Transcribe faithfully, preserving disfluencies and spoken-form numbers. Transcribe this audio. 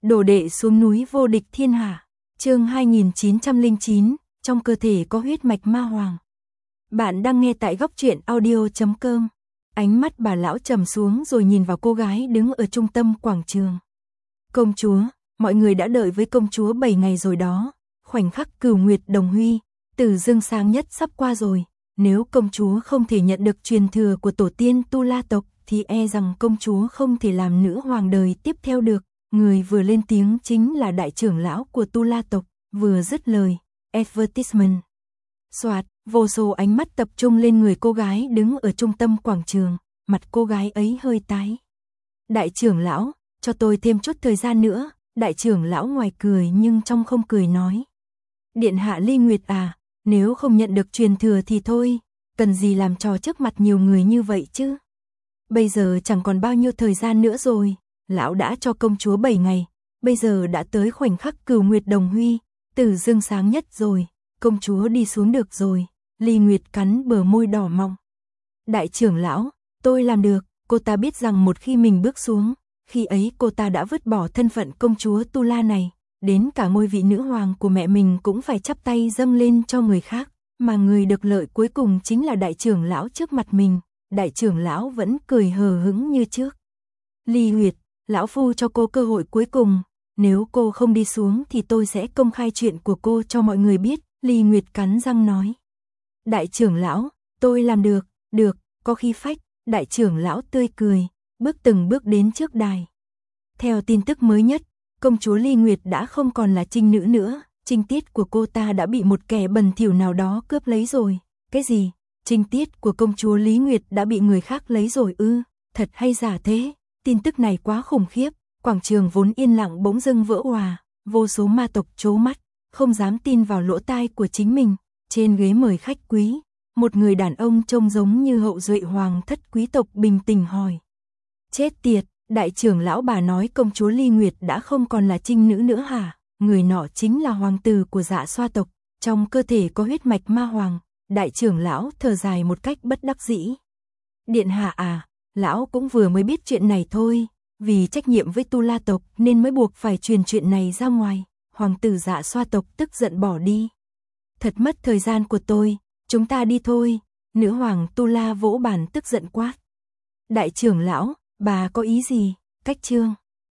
Đồ đệ xuống núi vô địch thiên hạ. Chương hai nghìn chín trăm lẻ chín, trong cơ thể có huyết mạch ma hoàng. Bạn đang nghe tại góc truyện audio chấm com. Ánh mắt bà lão trầm xuống rồi nhìn vào cô gái đứng ở trung tâm quảng trường. Công chúa, mọi người đã đợi với công chúa bảy ngày rồi đó. Khoảnh khắc cửu nguyệt đồng huy, từ dương sáng nhất sắp qua rồi. Nếu công chúa không thể nhận được truyền thừa của tổ tiên Tu La tộc thì e rằng công chúa không thể làm nữ hoàng đời tiếp theo được. Người vừa lên tiếng chính là đại trưởng lão của Tu La tộc, vừa dứt lời. Advertisement. Soạt, vô số ánh mắt tập trung lên người cô gái đứng ở trung tâm quảng trường, mặt cô gái ấy hơi tái. Đại trưởng lão, cho tôi thêm chút thời gian nữa, đại trưởng lão ngoài cười nhưng trong không cười nói. Điện hạ Ly Nguyệt à, nếu không nhận được truyền thừa thì thôi, cần gì làm trò trước mặt nhiều người như vậy chứ. Bây giờ chẳng còn bao nhiêu thời gian nữa rồi, lão đã cho công chúa bảy ngày, bây giờ đã tới khoảnh khắc cửu nguyệt đồng huy, tử dương sáng nhất rồi, công chúa đi xuống được rồi. Ly Nguyệt cắn bờ môi đỏ mọng. Đại trưởng lão, tôi làm được, cô ta biết rằng một khi mình bước xuống, khi ấy cô ta đã vứt bỏ thân phận công chúa Tu La này, đến cả ngôi vị nữ hoàng của mẹ mình cũng phải chắp tay dâng lên cho người khác, mà người được lợi cuối cùng chính là đại trưởng lão trước mặt mình. Đại trưởng lão vẫn cười hờ hững như trước. Ly Nguyệt, lão phu cho cô cơ hội cuối cùng, nếu cô không đi xuống thì tôi sẽ công khai chuyện của cô cho mọi người biết. Ly Nguyệt cắn răng nói. Đại trưởng lão, tôi làm được, được, có khí phách. Đại trưởng lão tươi cười, bước từng bước đến trước đài. Theo tin tức mới nhất, công chúa Ly Nguyệt đã không còn là trinh nữ nữa, trinh tiết của cô ta đã bị một kẻ bẩn thỉu nào đó cướp lấy rồi. Cái gì? Trinh tiết của công chúa Lý Nguyệt đã bị người khác lấy rồi ư? Thật hay giả thế? Tin tức này quá khủng khiếp, quảng trường vốn yên lặng bỗng dưng vỡ òa, vô số ma tộc trố mắt, không dám tin vào lỗ tai của chính mình. Trên ghế mời khách quý, một người đàn ông trông giống như hậu duệ hoàng thất quý tộc bình tĩnh hỏi. Chết tiệt, đại trưởng lão bà nói công chúa Ly Nguyệt đã không còn là trinh nữ nữa hả? Người nọ chính là hoàng tử của Dạ Xoa tộc, trong cơ thể có huyết mạch ma hoàng. Đại trưởng lão thở dài một cách bất đắc dĩ. Điện hạ à, lão cũng vừa mới biết chuyện này thôi, vì trách nhiệm với Tu La tộc nên mới buộc phải truyền chuyện này ra ngoài. Hoàng tử Dạ Xoa tộc tức giận bỏ đi. Thật mất thời gian của tôi, chúng ta đi thôi. Nữ hoàng Tu La vỗ bàn tức giận quát. Đại trưởng lão, bà có ý gì? Cách chương.